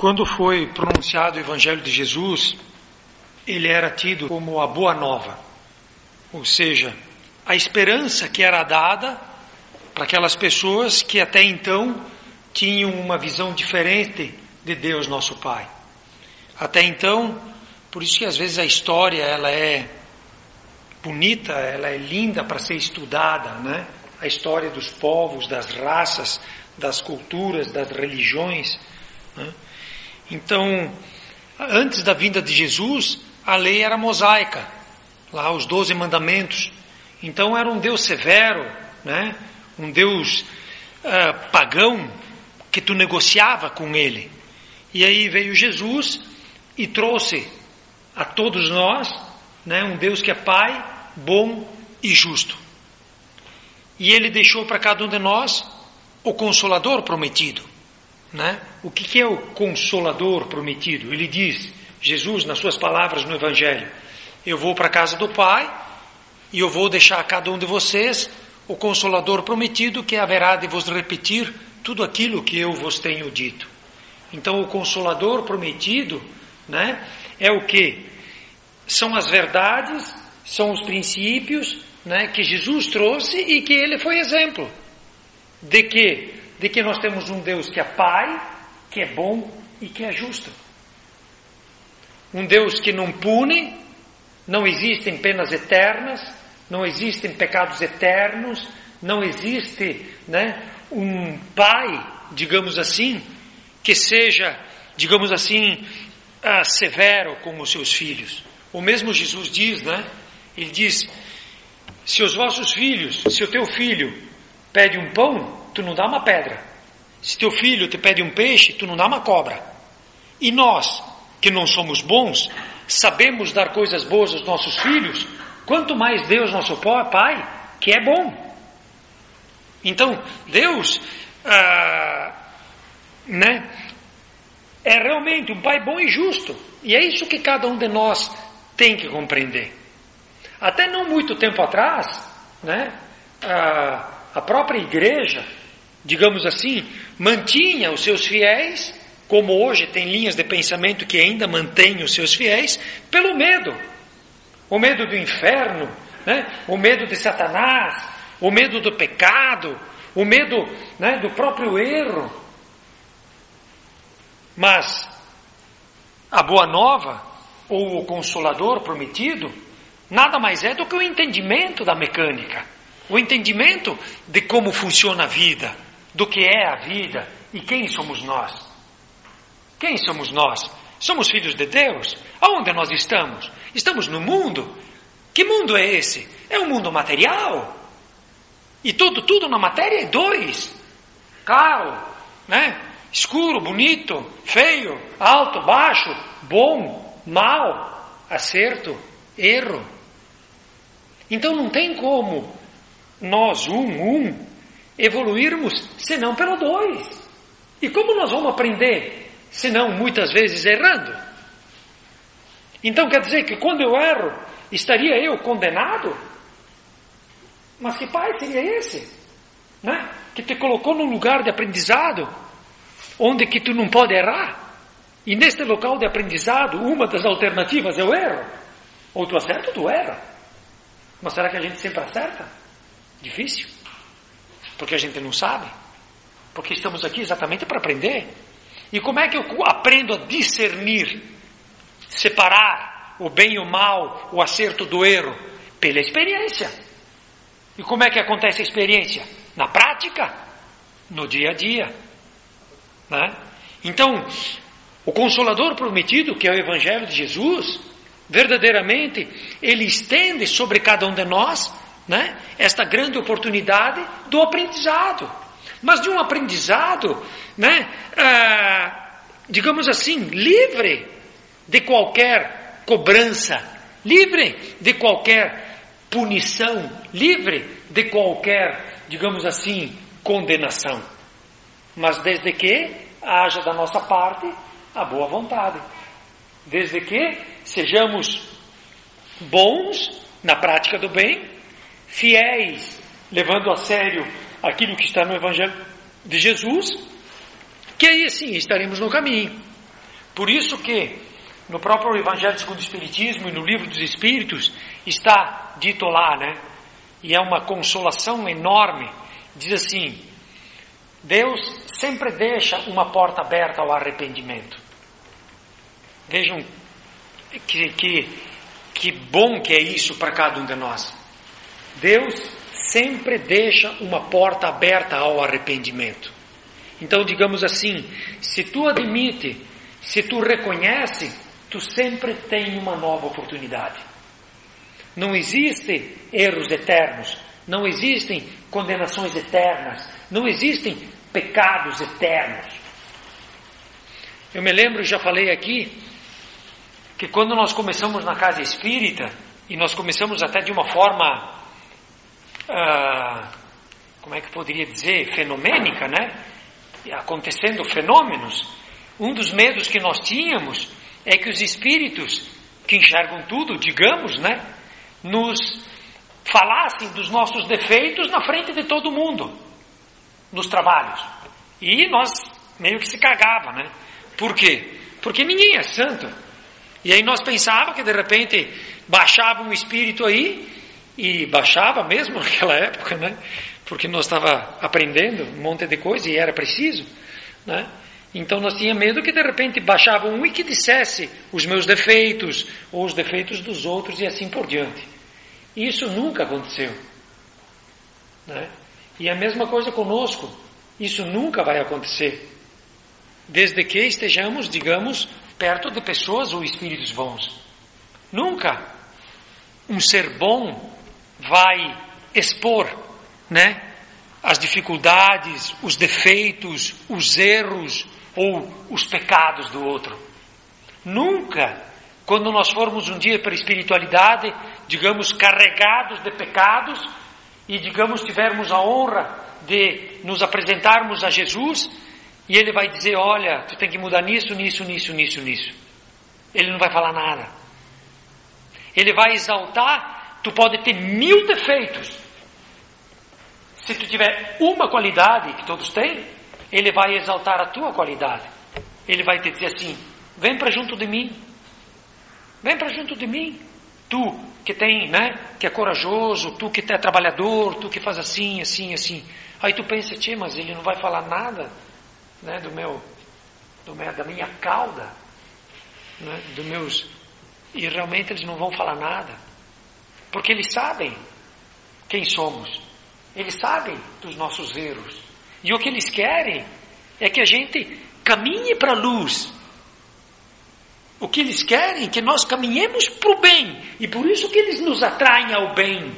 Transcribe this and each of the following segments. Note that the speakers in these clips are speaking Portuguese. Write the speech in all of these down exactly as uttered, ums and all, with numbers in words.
Quando foi pronunciado o Evangelho de Jesus, ele era tido como a boa nova, ou seja, a esperança que era dada para aquelas pessoas que até então tinham uma visão diferente de Deus nosso Pai. Até então, por isso que às vezes a história ela é bonita, ela é linda para ser estudada, né? A história dos povos, das raças, das culturas, das religiões, né? Então, antes da vinda de Jesus, a lei era mosaica, lá os doze mandamentos. Então era um Deus severo, né? Um Deus uh, pagão, que tu negociava com ele. E aí veio Jesus e trouxe a todos nós, né, um Deus que é Pai, bom e justo. E ele deixou para cada um de nós o Consolador prometido, né? O que, que é o Consolador prometido? Ele diz, Jesus, nas suas palavras no Evangelho, eu vou para a casa do Pai e eu vou deixar a cada um de vocês o Consolador prometido, que haverá de vos repetir tudo aquilo que eu vos tenho dito. Então o Consolador prometido, né, é o que? São as verdades, são os princípios, né, que Jesus trouxe e que ele foi exemplo. De que? De que nós temos um Deus que é Pai, que é bom e que é justo. Um Deus que não pune, não existem penas eternas, não existem pecados eternos, não existe, né, um Pai, digamos assim, que seja, digamos assim, uh, severo com os seus filhos. O mesmo Jesus diz, né? Ele diz, se os vossos filhos, se o teu filho pede um pão, tu não dá uma pedra. Se teu filho te pede um peixe, tu não dá uma cobra. E nós, que não somos bons, sabemos dar coisas boas aos nossos filhos, quanto mais Deus, nosso Pai, que é bom. Então, Deus, ah, né, é realmente um Pai bom e justo. E é isso que cada um de nós tem que compreender. Até não muito tempo atrás, né, a, a própria igreja, digamos assim, mantinha os seus fiéis, como hoje tem linhas de pensamento que ainda mantêm os seus fiéis, pelo medo. O medo do inferno, né, o medo de Satanás, o medo do pecado, o medo, né, do próprio erro. Mas a boa nova, ou o Consolador prometido, nada mais é do que o entendimento da mecânica, o entendimento de como funciona a vida, do que é a vida e quem somos nós. Quem somos nós? Somos filhos de Deus? Aonde nós estamos? Estamos no mundo? Que mundo é esse? É um mundo material. E tudo, tudo na matéria é dois. Claro, né? Escuro, bonito, feio, alto, baixo, bom, mal, acerto, erro. Então não tem como nós, um, um, evoluirmos senão pelo dois. E como nós vamos aprender senão muitas vezes errando? Então quer dizer que quando eu erro, estaria eu condenado? Mas que pai seria esse, né? Que te colocou num lugar de aprendizado, onde que tu não pode errar. E neste local de aprendizado, uma das alternativas é o erro. Ou tu acerta ou tu erra. Mas será que a gente sempre acerta? Difícil. Porque a gente não sabe. Porque estamos aqui exatamente para aprender. E como é que eu aprendo a discernir, separar o bem e o mal, o acerto do erro? Pela experiência. E como é que acontece a experiência? Na prática, no dia a dia, né? Então, o Consolador prometido, que é o Evangelho de Jesus, verdadeiramente, ele estende sobre cada um de nós, né, esta grande oportunidade do aprendizado. Mas de um aprendizado, né, ah, digamos assim, livre de qualquer cobrança, livre de qualquer punição, livre de qualquer, digamos assim, condenação. Mas desde que haja da nossa parte a boa vontade. Desde que sejamos bons na prática do bem, fiéis, levando a sério aquilo que está no Evangelho de Jesus, que aí sim estaremos no caminho. Por isso que no próprio Evangelho segundo o Espiritismo e no Livro dos Espíritos está dito lá, né? E é uma consolação enorme. Diz assim: Deus sempre deixa uma porta aberta ao arrependimento. Vejam que, que, que bom que é isso para cada um de nós. Deus sempre deixa uma porta aberta ao arrependimento. Então, digamos assim, se tu admite, se tu reconhece, tu sempre tem uma nova oportunidade. Não existem erros eternos, não existem condenações eternas, não existem pecados eternos. Eu me lembro, já falei aqui, que quando nós começamos na casa espírita, e nós começamos até de uma forma, ah, como é que eu poderia dizer, fenomênica, né? Acontecendo fenômenos, um dos medos que nós tínhamos é que os espíritos, que enxergam tudo, digamos, né, nos falassem dos nossos defeitos na frente de todo mundo, nos trabalhos. E nós meio que se cagava, né? Por quê? Porque ninguém é santo. E aí nós pensávamos que de repente baixava um espírito aí, e baixava mesmo naquela época, né? Porque nós estava aprendendo um monte de coisa e era preciso, né? Então nós tínhamos medo que de repente baixava um e que dissesse os meus defeitos, ou os defeitos dos outros e assim por diante. E isso nunca aconteceu, né? E a mesma coisa conosco, isso nunca vai acontecer, desde que estejamos, digamos, perto de pessoas ou espíritos bons. Nunca um ser bom vai expor, né, as dificuldades, os defeitos, os erros ou os pecados do outro. Nunca, quando nós formos um dia para a espiritualidade, digamos, carregados de pecados e, digamos, tivermos a honra de nos apresentarmos a Jesus e Ele vai dizer: olha, tu tem que mudar nisso, nisso, nisso, nisso, nisso. Ele não vai falar nada. Ele vai exaltar, tu pode ter mil defeitos. Se tu tiver uma qualidade, que todos têm, Ele vai exaltar a tua qualidade. Ele vai te dizer assim: vem para junto de mim. Vem para junto de mim. Tu que tem, né, que é corajoso, tu que é trabalhador, tu que faz assim, assim, assim. Aí tu pensa: tchê, mas ele não vai falar nada, né, do meu, do meu, da minha cauda, né, dos meus... E realmente eles não vão falar nada. Porque eles sabem quem somos. Eles sabem dos nossos erros. E o que eles querem é que a gente caminhe para a luz. O que eles querem é que nós caminhemos para o bem. E por isso que eles nos atraem ao bem,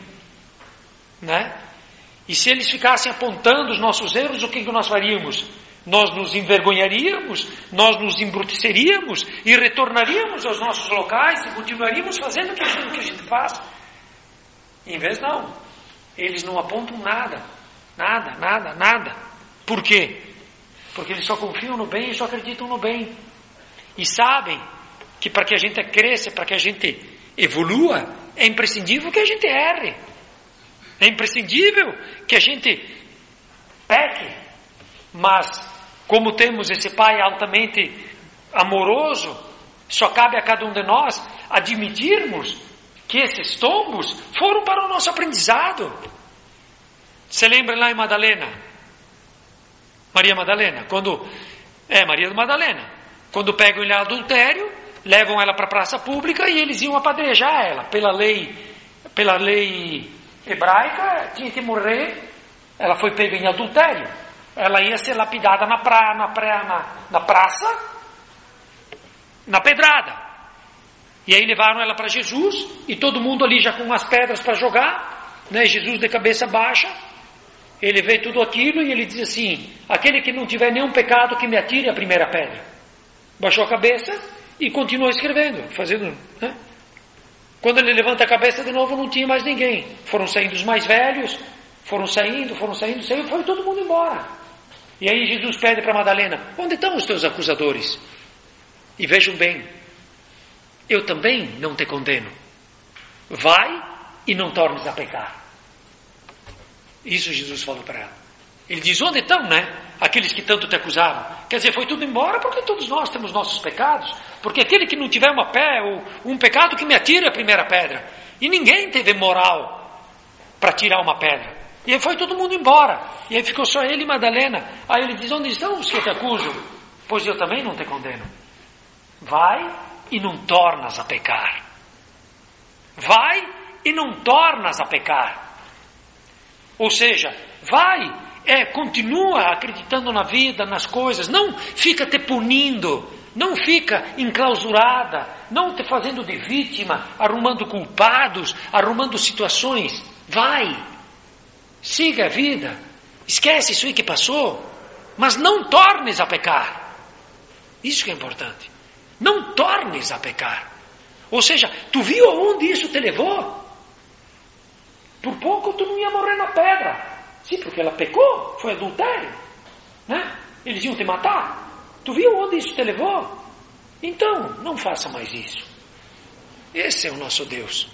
né? E se eles ficassem apontando os nossos erros, o que, que nós faríamos? Nós nos envergonharíamos, nós nos embruteceríamos e retornaríamos aos nossos locais e continuaríamos fazendo aquilo que a gente faz. Em vez não. Eles não apontam nada, nada, nada, nada. Por quê? Porque eles só confiam no bem e só acreditam no bem. E sabem que para que a gente cresça, para que a gente evolua, é imprescindível que a gente erre. É imprescindível que a gente peque. Mas, como temos esse Pai altamente amoroso, só cabe a cada um de nós admitirmos que esses tombos foram para o nosso aprendizado. Você lembra lá em Madalena? Maria Madalena, quando... É, Maria Madalena. Quando pegam ele em adultério, levam ela para a praça pública e eles iam apedrejar ela. Pela lei, pela lei hebraica, tinha que morrer. Ela foi pega em adultério. Ela ia ser lapidada na, pra, na, pra, na, na praça, na pedrada. E aí levaram ela para Jesus, e todo mundo ali já com umas pedras para jogar, né? Jesus de cabeça baixa, ele vê tudo aquilo e ele diz assim: aquele que não tiver nenhum pecado, que me atire a primeira pedra. Baixou a cabeça e continuou escrevendo, fazendo, né? Quando ele levanta a cabeça de novo, não tinha mais ninguém. Foram saindo os mais velhos, foram saindo, foram saindo, saindo, foi todo mundo embora. E aí Jesus pede para Madalena: onde estão os teus acusadores? E vejam bem, eu também não te condeno. Vai e não tornes a pecar. Isso Jesus falou para ela. Ele diz: onde estão, né? aqueles que tanto te acusavam. Quer dizer, foi tudo embora porque todos nós temos nossos pecados. Porque aquele que não tiver uma pé, ou um pecado, que me atire a primeira pedra. E ninguém teve moral para tirar uma pedra. E aí foi todo mundo embora. E aí ficou só ele e Madalena. Aí ele diz, onde estão os que eu te acuso? Pois eu também não te condeno. Vai e não tornas a pecar. Vai e não tornas a pecar. Ou seja, vai, é, continua acreditando na vida, nas coisas, não fica te punindo, não fica enclausurada, não te fazendo de vítima, arrumando culpados, arrumando situações. Vai, siga a vida, esquece isso aí que passou, mas não tornes a pecar. Isso que é importante. Não tornes a pecar. Ou seja, tu viu aonde isso te levou? Por pouco tu não ia morrer na pedra. Sim, porque ela pecou, foi adultério, né? Eles iam te matar. Tu viu onde isso te levou? Então, não faça mais isso. Esse é o nosso Deus.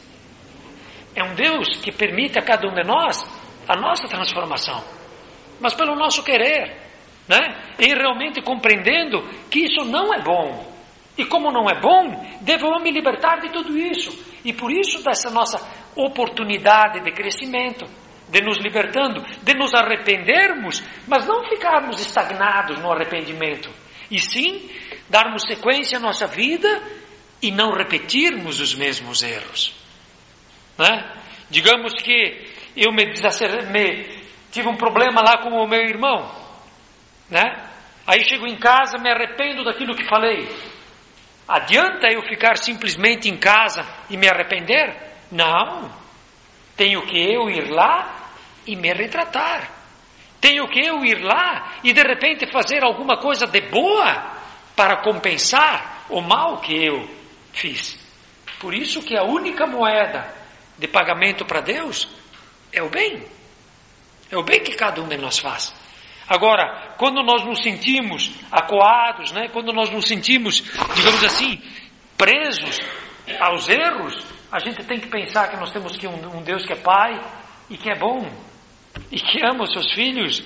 É um Deus que permite a cada um de nós a nossa transformação, mas pelo nosso querer, né? E realmente compreendendo que isso não é bom. E como não é bom, devo eu me libertar de tudo isso. E por isso dessa nossa oportunidade de crescimento, de nos libertando, de nos arrependermos, mas não ficarmos estagnados no arrependimento, e sim darmos sequência à nossa vida e não repetirmos os mesmos erros, né? Digamos que eu me, desacer... me tive um problema lá com o meu irmão, né? Aí chego em casa, me arrependo daquilo que falei. Adianta eu ficar simplesmente em casa e me arrepender? Não. Tenho que eu ir lá e me retratar. Tenho que eu ir lá e de repente fazer alguma coisa de boa para compensar o mal que eu fiz. Por isso que a única moeda de pagamento para Deus é o bem. É o bem que cada um de nós faz. Agora, quando nós nos sentimos acuados, né? Quando nós nos sentimos, digamos assim, presos aos erros, a gente tem que pensar que nós temos que um, um Deus que é Pai e que é bom e que ama os seus filhos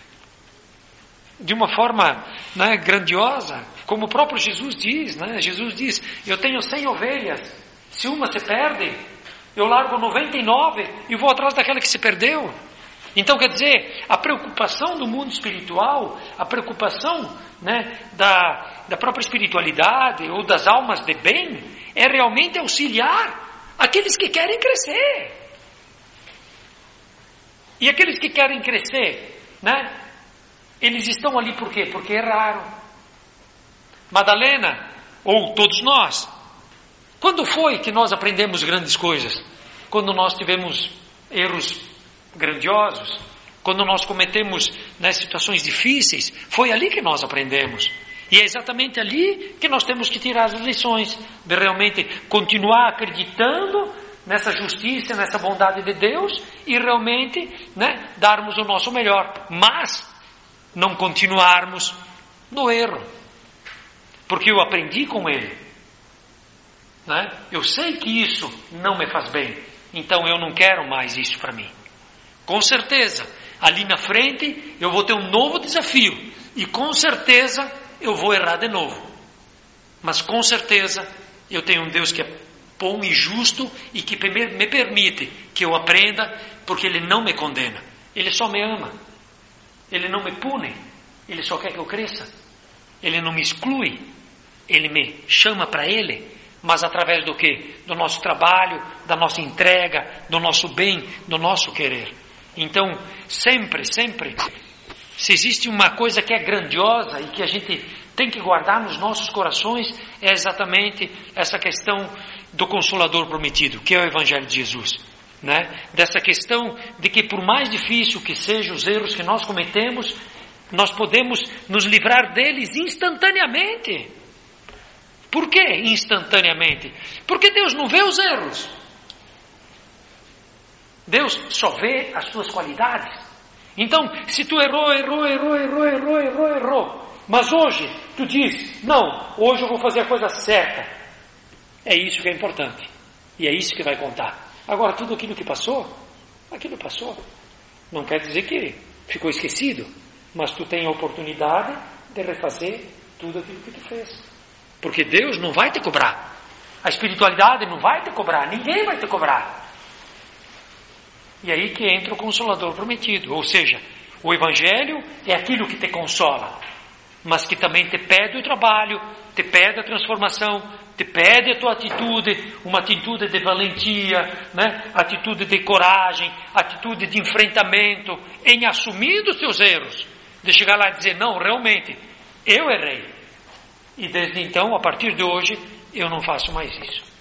de uma forma, né, grandiosa, como o próprio Jesus diz, né? Jesus diz, eu tenho cem ovelhas, se uma se perde, eu largo noventa e nove e vou atrás daquela que se perdeu. Então, quer dizer, a preocupação do mundo espiritual, a preocupação, né, da, da própria espiritualidade ou das almas de bem, é realmente auxiliar aqueles que querem crescer. E aqueles que querem crescer, né, eles estão ali por quê? Porque erraram. Madalena, ou todos nós, quando foi que nós aprendemos grandes coisas? Quando nós tivemos erros grandiosos, quando nós cometemos, né, situações difíceis, foi ali que nós aprendemos. E é exatamente ali que nós temos que tirar as lições, de realmente continuar acreditando nessa justiça, nessa bondade de Deus, e realmente, né, darmos o nosso melhor, mas não continuarmos no erro, porque eu aprendi com ele, né? Eu sei que isso não me faz bem, então eu não quero mais isso para mim. Com certeza, ali na frente eu vou ter um novo desafio e com certeza eu vou errar de novo. Mas com certeza eu tenho um Deus que é bom e justo e que me permite que eu aprenda, porque Ele não me condena. Ele só me ama. Ele não me pune. Ele só quer que eu cresça. Ele não me exclui. Ele me chama para Ele. Mas através do quê? Do nosso trabalho, da nossa entrega, do nosso bem, do nosso querer. Então, sempre, sempre, se existe uma coisa que é grandiosa e que a gente tem que guardar nos nossos corações, é exatamente essa questão do Consolador prometido, que é o Evangelho de Jesus, né? Dessa questão de que por mais difícil que sejam os erros que nós cometemos, nós podemos nos livrar deles instantaneamente. Por que instantaneamente? Porque Deus não vê os erros. Deus só vê as tuas qualidades. Então, se tu errou, errou, errou, errou, errou, errou, errou, mas hoje tu diz, não, hoje eu vou fazer a coisa certa. É isso que é importante. E é isso que vai contar. Agora, tudo aquilo que passou, aquilo passou. Não quer dizer que ficou esquecido. mas tu tem a oportunidade de refazer tudo aquilo que tu fez. Porque Deus não vai te cobrar. A espiritualidade não vai te cobrar, ninguém vai te cobrar. E aí que entra o Consolador prometido, ou seja, o Evangelho é aquilo que te consola, mas que também te pede o trabalho, te pede a transformação, te pede a tua atitude, uma atitude de valentia, né? Atitude de coragem, atitude de enfrentamento, em assumir os teus erros, de chegar lá e dizer, não, realmente, eu errei. E desde então, a partir de hoje, eu não faço mais isso.